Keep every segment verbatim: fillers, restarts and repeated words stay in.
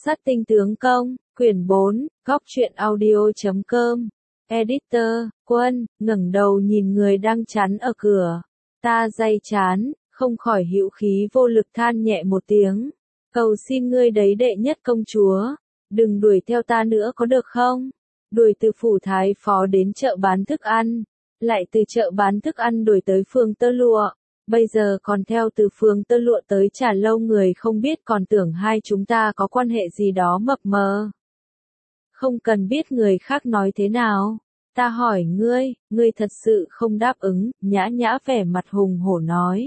Sát tinh tướng công, quyển bốn, góc truyện audio.com. Editor, Quân, ngẩng đầu nhìn người đang chắn ở cửa. Ta day chán, không khỏi hữu khí vô lực than nhẹ một tiếng. Cầu xin ngươi đấy đệ nhất công chúa, đừng đuổi theo ta nữa có được không? Đuổi từ phủ thái phó đến chợ bán thức ăn, lại từ chợ bán thức ăn đuổi tới phường tơ lụa. Bây giờ còn theo từ phường tơ lụa tới Trà Lâu, người không biết còn tưởng hai chúng ta có quan hệ gì đó mập mờ. Không cần biết người khác nói thế nào. Ta hỏi ngươi, ngươi thật sự không đáp ứng, nhã nhã vẻ mặt hùng hổ nói.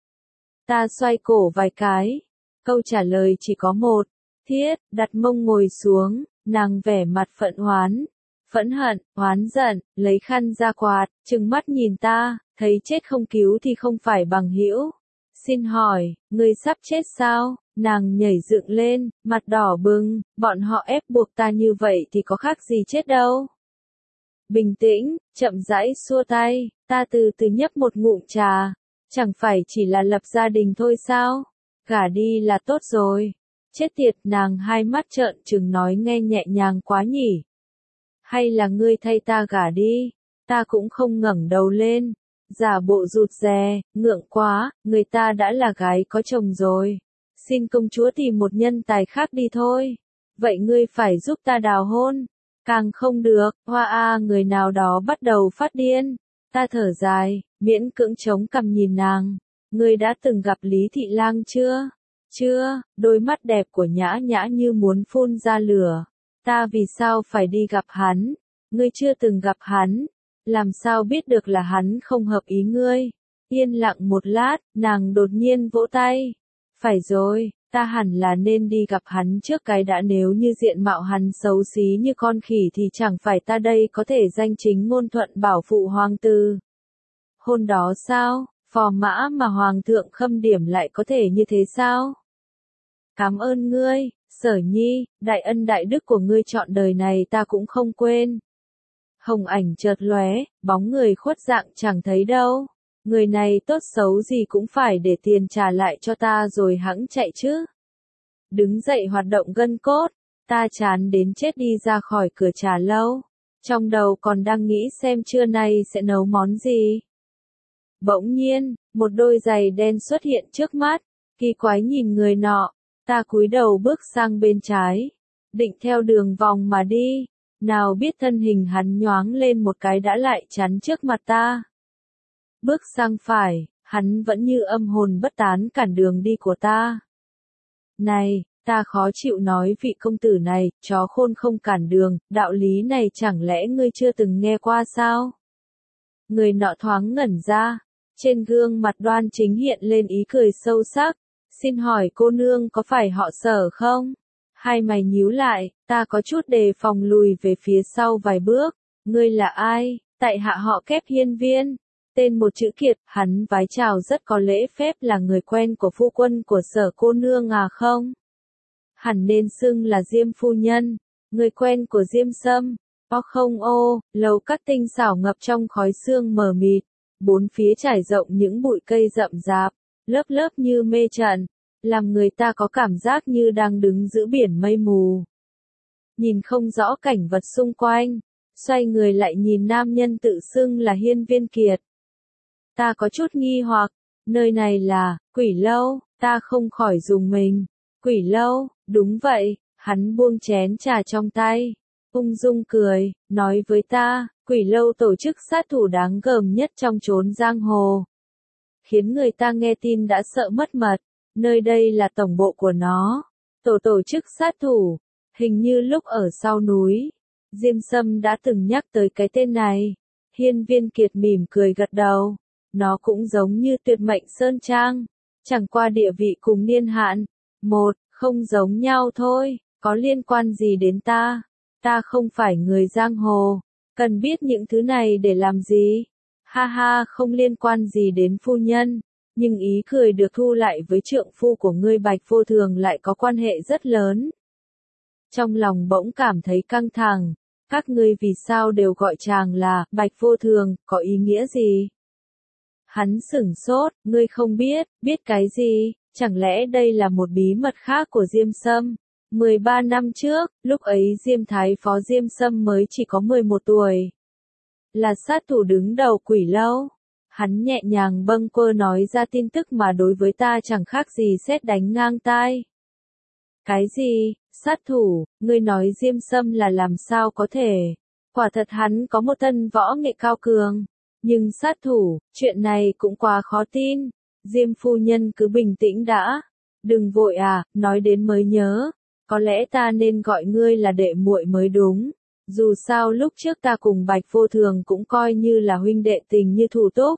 Ta xoay cổ vài cái. Câu trả lời chỉ có một. Thiết, đặt mông ngồi xuống, nàng vẻ mặt phẫn hoán. Phẫn hận, oán giận, lấy khăn ra quạt, trừng mắt nhìn ta, thấy chết không cứu thì không phải bằng hữu. Xin hỏi, ngươi sắp chết sao? Nàng nhảy dựng lên, mặt đỏ bừng, bọn họ ép buộc ta như vậy thì có khác gì chết đâu. Bình tĩnh, chậm rãi xua tay, ta từ từ nhấp một ngụm trà. Chẳng phải chỉ là lập gia đình thôi sao? Gả đi là tốt rồi. Chết tiệt, nàng hai mắt trợn trừng nói nghe nhẹ nhàng quá nhỉ. Hay là ngươi thay ta gả đi? Ta cũng không ngẩng đầu lên. Giả bộ rụt rè, ngượng quá, người ta đã là gái có chồng rồi. Xin công chúa tìm một nhân tài khác đi thôi. Vậy ngươi phải giúp ta đào hôn. Càng không được, hoa a người nào đó bắt đầu phát điên. Ta thở dài, miễn cưỡng chống cằm nhìn nàng. Ngươi đã từng gặp Lý Thị Lang chưa? Chưa, đôi mắt đẹp của nhã nhã như muốn phun ra lửa. Ta vì sao phải đi gặp hắn? Ngươi chưa từng gặp hắn. Làm sao biết được là hắn không hợp ý ngươi? Yên lặng một lát, nàng đột nhiên vỗ tay. Phải rồi, ta hẳn là nên đi gặp hắn trước cái đã, nếu như diện mạo hắn xấu xí như con khỉ thì chẳng phải ta đây có thể danh chính ngôn thuận bảo phụ hoàng tử. Hôn đó sao, phò mã mà hoàng thượng khâm điểm lại có thể như thế sao? Cảm ơn ngươi, Sở Nhi, đại ân đại đức của ngươi trọn đời này ta cũng không quên. Hồng ảnh chợt lóe, bóng người khuất dạng chẳng thấy đâu. Người này tốt xấu gì cũng phải để tiền trả lại cho ta rồi hẵng chạy chứ. Đứng dậy hoạt động gân cốt, ta chán đến chết đi ra khỏi cửa Trà Lâu. Trong đầu còn đang nghĩ xem trưa nay sẽ nấu món gì. Bỗng nhiên, một đôi giày đen xuất hiện trước mắt, kỳ quái nhìn người nọ. Ta cúi đầu bước sang bên trái, định theo đường vòng mà đi, nào biết thân hình hắn nhoáng lên một cái đã lại chắn trước mặt ta. Bước sang phải, hắn vẫn như âm hồn bất tán cản đường đi của ta. Này, ta khó chịu nói vị công tử này, chó khôn không cản đường, đạo lý này chẳng lẽ ngươi chưa từng nghe qua sao? Người nọ thoáng ngẩn ra, trên gương mặt đoan chính hiện lên ý cười sâu sắc. Xin hỏi cô nương có phải họ Sở không? Hai mày nhíu lại, ta có chút đề phòng lùi về phía sau vài bước. Ngươi là ai? Tại hạ họ Kép Hiên Viên. Tên một chữ Kiệt, hắn vái chào rất có lễ phép, là người quen của phu quân của Sở cô nương à không? Hẳn nên xưng là Diêm phu nhân, người quen của Diêm Sâm. O không ô, lầu các tinh xảo ngập trong khói sương mờ mịt, bốn phía trải rộng những bụi cây rậm rạp, lớp lớp như mê trận, làm người ta có cảm giác như đang đứng giữa biển mây mù. Nhìn không rõ cảnh vật xung quanh, xoay người lại nhìn nam nhân tự xưng là Hiên Viên Kiệt. Ta có chút nghi hoặc, nơi này là Quỷ Lâu, ta không khỏi rùng mình. Quỷ Lâu, đúng vậy, hắn buông chén trà trong tay, ung dung cười, nói với ta, Quỷ Lâu tổ chức sát thủ đáng gờm nhất trong chốn giang hồ. Khiến người ta nghe tin đã sợ mất mật, nơi đây là tổng bộ của nó. Tổ tổ chức sát thủ, hình như lúc ở sau núi, Diêm Sâm đã từng nhắc tới cái tên này. Hiên Viên Kiệt mỉm cười gật đầu, nó cũng giống như Tuyệt Mệnh Sơn Trang, chẳng qua địa vị cùng niên hạn, một, không giống nhau thôi, có liên quan gì đến ta, ta không phải người giang hồ, cần biết những thứ này để làm gì. Ha ha, không liên quan gì đến phu nhân, nhưng ý cười được thu lại với trượng phu của ngươi Bạch Vô Thường lại có quan hệ rất lớn. Trong lòng bỗng cảm thấy căng thẳng, các ngươi vì sao đều gọi chàng là Bạch Vô Thường, có ý nghĩa gì? Hắn sửng sốt, ngươi không biết, biết cái gì, chẳng lẽ đây là một bí mật khác của Diêm Sâm? mười ba năm trước, lúc ấy Diêm Thái Phó Diêm Sâm mới chỉ có mười một tuổi. Là sát thủ đứng đầu Quỷ Lâu. Hắn nhẹ nhàng bâng quơ nói ra tin tức mà đối với ta chẳng khác gì sét đánh ngang tai. Cái gì, sát thủ, ngươi nói Diêm Sâm là làm sao có thể? Quả thật hắn có một thân võ nghệ cao cường. Nhưng sát thủ, chuyện này cũng quá khó tin. Diêm phu nhân cứ bình tĩnh đã. Đừng vội à, nói đến mới nhớ. Có lẽ ta nên gọi ngươi là đệ muội mới đúng. Dù sao lúc trước ta cùng Bạch Vô Thường cũng coi như là huynh đệ tình như thủ túc.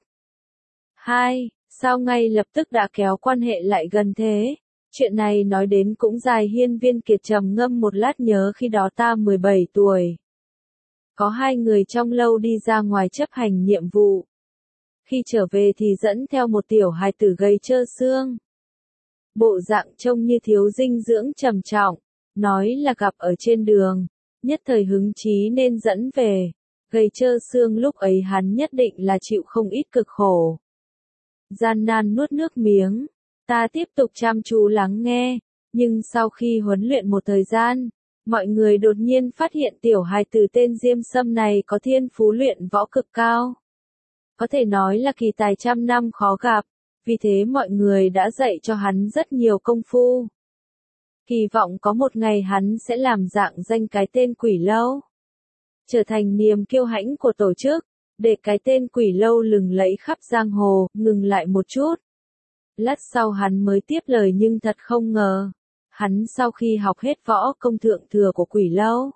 Hai, sao ngay lập tức đã kéo quan hệ lại gần thế? Chuyện này nói đến cũng dài. Hiên Viên Kiệt trầm ngâm một lát nhớ khi đó ta mười bảy tuổi. Có hai người trong lâu đi ra ngoài chấp hành nhiệm vụ. Khi trở về thì dẫn theo một tiểu hài tử gầy trơ xương. Bộ dạng trông như thiếu dinh dưỡng trầm trọng, nói là gặp ở trên đường, nhất thời hứng chí nên dẫn về. Gầy trơ xương lúc ấy hắn nhất định là chịu không ít cực khổ. Gian nan nuốt nước miếng, ta tiếp tục chăm chú lắng nghe, nhưng sau khi huấn luyện một thời gian, mọi người đột nhiên phát hiện tiểu hài tử tên Diêm Sâm này có thiên phú luyện võ cực cao. Có thể nói là kỳ tài trăm năm khó gặp, vì thế mọi người đã dạy cho hắn rất nhiều công phu. Kỳ vọng có một ngày hắn sẽ làm dạng danh cái tên Quỷ Lâu, trở thành niềm kiêu hãnh của tổ chức, để cái tên Quỷ Lâu lừng lẫy khắp giang hồ. Ngừng lại một chút. Lát sau hắn mới tiếp lời, nhưng thật không ngờ, hắn sau khi học hết võ công thượng thừa của Quỷ Lâu,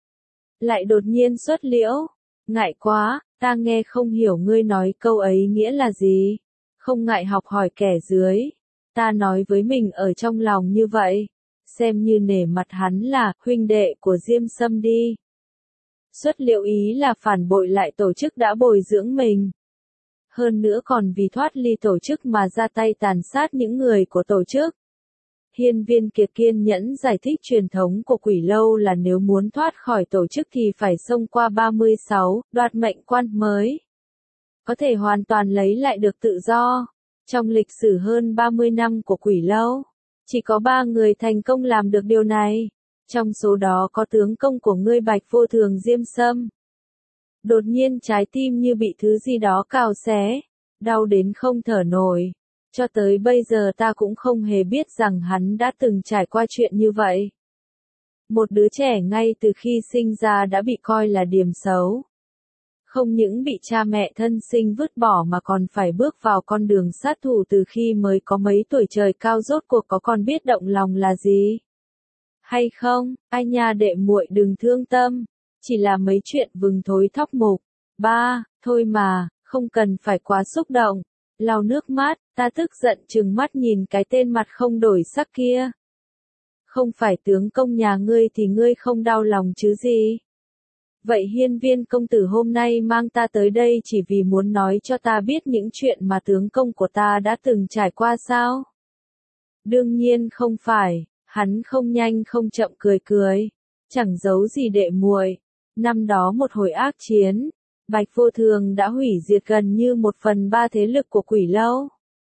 lại đột nhiên xuất liễu. Ngại quá, ta nghe không hiểu ngươi nói câu ấy nghĩa là gì. Không ngại học hỏi kẻ dưới. Ta nói với mình ở trong lòng như vậy, xem như nể mặt hắn là huynh đệ của Diêm Sâm đi. Xuất liễu ý là phản bội lại tổ chức đã bồi dưỡng mình. Hơn nữa còn vì thoát ly tổ chức mà ra tay tàn sát những người của tổ chức. Hiên Viên Kiệt kiên nhẫn giải thích truyền thống của Quỷ Lâu là nếu muốn thoát khỏi tổ chức thì phải xông qua ba mươi sáu, đoạt mệnh quan mới. Có thể hoàn toàn lấy lại được tự do. Trong lịch sử hơn ba mươi năm của Quỷ Lâu, chỉ có ba người thành công làm được điều này. Trong số đó có tướng công của ngươi Bạch Vô Thường Diêm Sâm. Đột nhiên trái tim như bị thứ gì đó cào xé, đau đến không thở nổi. Cho tới bây giờ ta cũng không hề biết rằng hắn đã từng trải qua chuyện như vậy. Một đứa trẻ ngay từ khi sinh ra đã bị coi là điểm xấu. Không những bị cha mẹ thân sinh vứt bỏ mà còn phải bước vào con đường sát thủ từ khi mới có mấy tuổi. Trời cao, rốt cuộc có còn biết động lòng là gì? Hay không, ai nha đệ muội đừng thương tâm. Chỉ là mấy chuyện vừng thối thóc mục. Ba, thôi mà, không cần phải quá xúc động. Lau nước mắt, ta tức giận trừng mắt nhìn cái tên mặt không đổi sắc kia. Không phải tướng công nhà ngươi thì ngươi không đau lòng chứ gì? Vậy Hiên Viên công tử hôm nay mang ta tới đây chỉ vì muốn nói cho ta biết những chuyện mà tướng công của ta đã từng trải qua sao? Đương nhiên không phải, hắn không nhanh không chậm cười cười. Chẳng giấu gì đệ muội. Năm đó một hồi ác chiến, Bạch Vô Thường đã hủy diệt gần như một phần ba thế lực của Quỷ Lâu.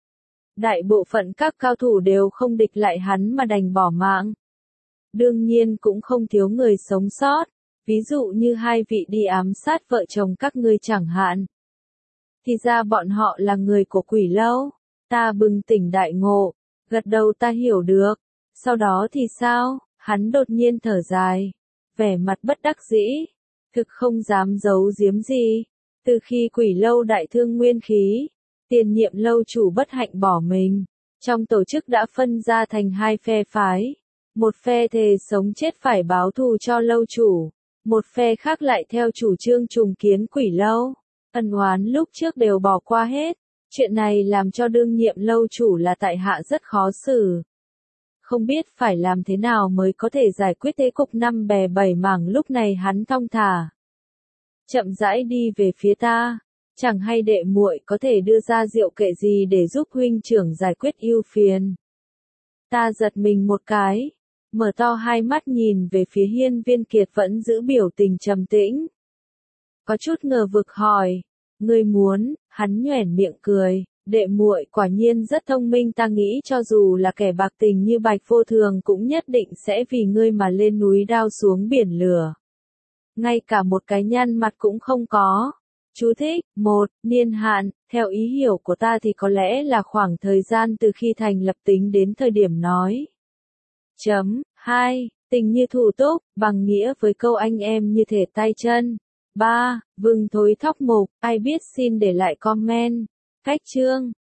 Đại bộ phận các cao thủ đều không địch lại hắn mà đành bỏ mạng. Đương nhiên cũng không thiếu người sống sót, ví dụ như hai vị đi ám sát vợ chồng các ngươi chẳng hạn. Thì ra bọn họ là người của Quỷ Lâu. Ta bừng tỉnh đại ngộ, gật đầu ta hiểu được. Sau đó thì sao? Hắn đột nhiên thở dài, vẻ mặt bất đắc dĩ. Thực không dám giấu giếm gì. Từ khi Quỷ Lâu đại thương nguyên khí, tiền nhiệm lâu chủ bất hạnh bỏ mình, trong tổ chức đã phân ra thành hai phe phái. Một phe thề sống chết phải báo thù cho lâu chủ, một phe khác lại theo chủ trương trùng kiến Quỷ Lâu. Ân oán lúc trước đều bỏ qua hết. Chuyện này làm cho đương nhiệm lâu chủ là tại hạ rất khó xử. Không biết phải làm thế nào mới có thể giải quyết thế cục năm bè bảy mảng. Lúc này hắn thong thả, chậm rãi đi về phía ta. Chẳng hay đệ muội có thể đưa ra diệu kệ gì để giúp huynh trưởng giải quyết ưu phiền? Ta giật mình một cái, mở to hai mắt nhìn về phía Hiên Viên Kiệt vẫn giữ biểu tình trầm tĩnh. Có chút ngờ vực hỏi, ngươi muốn? Hắn nhoẻn miệng cười, Đệ muội quả nhiên rất thông minh, ta nghĩ cho dù là kẻ bạc tình như Bạch Vô Thường cũng nhất định sẽ vì ngươi mà lên núi đao xuống biển lửa. Ngay cả một cái nhăn mặt cũng không có. Chú thích, một, niên hạn, theo ý hiểu của ta thì có lẽ là khoảng thời gian từ khi thành lập tính đến thời điểm nói. Chấm, hai, tình như thủ túc, bằng nghĩa với câu anh em như thể tay chân. ba. Vừng thối thóc mục, ai biết xin để lại comment. Cách chương